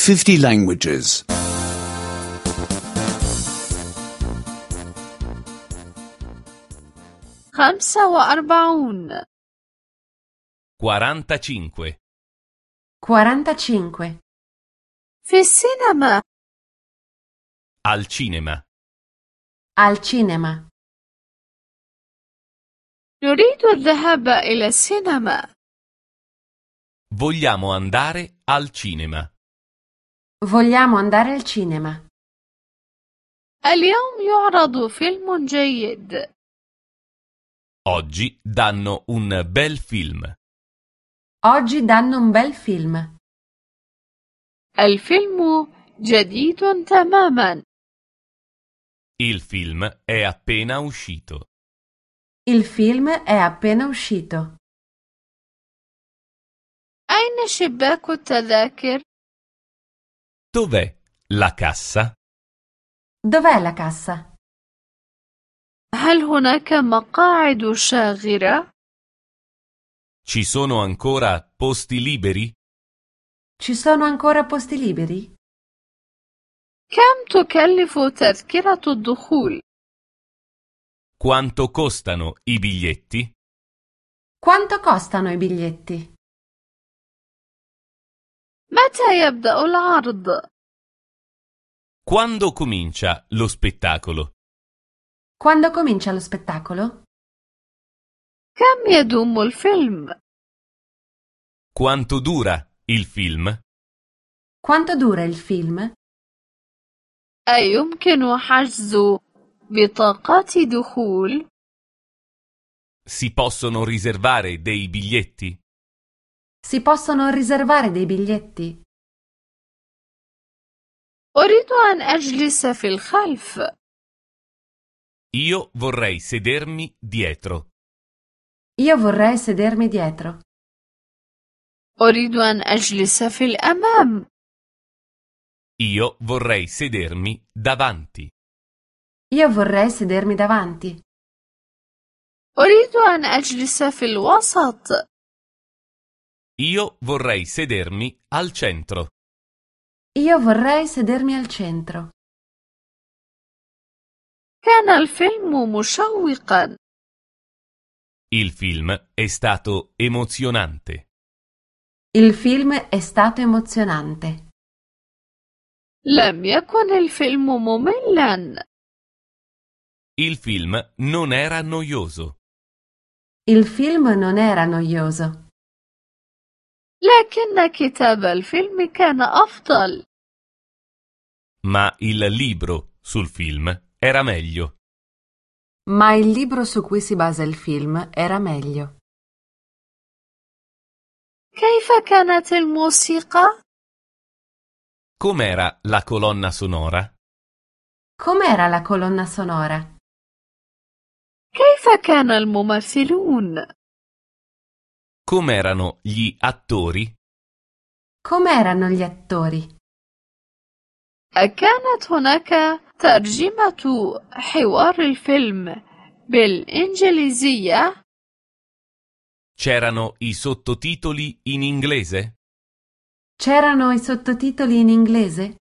50 languages. 45 45. 45. في السينما Al cinema. Al cinema. نريد الذهاب إلى السينما. Vogliamo andare al cinema. Vogliamo andare al cinema. اليوم يعرض فيلم جيد. Oggi danno un bel film. Oggi danno un bel film. الفيلم جديد تماما. Il film è appena uscito. Il film è appena uscito. أين شباك التذاكر؟ Dov'è la cassa? Dov'è la cassa? هل هناك مقاعد شاغرة؟ Ci sono ancora posti liberi? Ci sono ancora posti liberi? كم تكلف تذكرة الدخول؟ Quanto costano i biglietti? Quanto costano i biglietti? متى يبدأ العرض؟ Quando comincia lo spettacolo? Quando comincia lo spettacolo? كم يدوم الفيلم؟ Quanto dura il film? Quanto dura il film? أيمكن حجز بطاقات دخول؟ Si possono riservare dei biglietti? Si possono riservare dei biglietti? أريد أن أجلس في الخلف. Io vorrei sedermi dietro. Io vorrei sedermi dietro. أريد أن أجلس في الأمام. Io vorrei sedermi davanti. Io vorrei sedermi davanti. أريد أن أجلس في الوسط. Io vorrei sedermi al centro. Io vorrei sedermi al centro. كان الفيلم مشوقا. Il film è stato emozionante. Il film è stato emozionante. لم يكن الفيلم مملا. Il film non era noioso. Il film non era noioso. لكن كتاب الفيلم كان أفضل. Ma il libro sul film era meglio. Ma il libro su cui si basa il film era meglio. كيف كانت الموسيقى؟ Com'era la colonna sonora? Com'era la colonna sonora? كيف كان الممثلون؟ Com'erano gli attori? Com'erano gli attori? أكانت هناك ترجمة حوار الفيلم بالإنجليزية؟ C'erano i sottotitoli in inglese? C'erano i sottotitoli in inglese?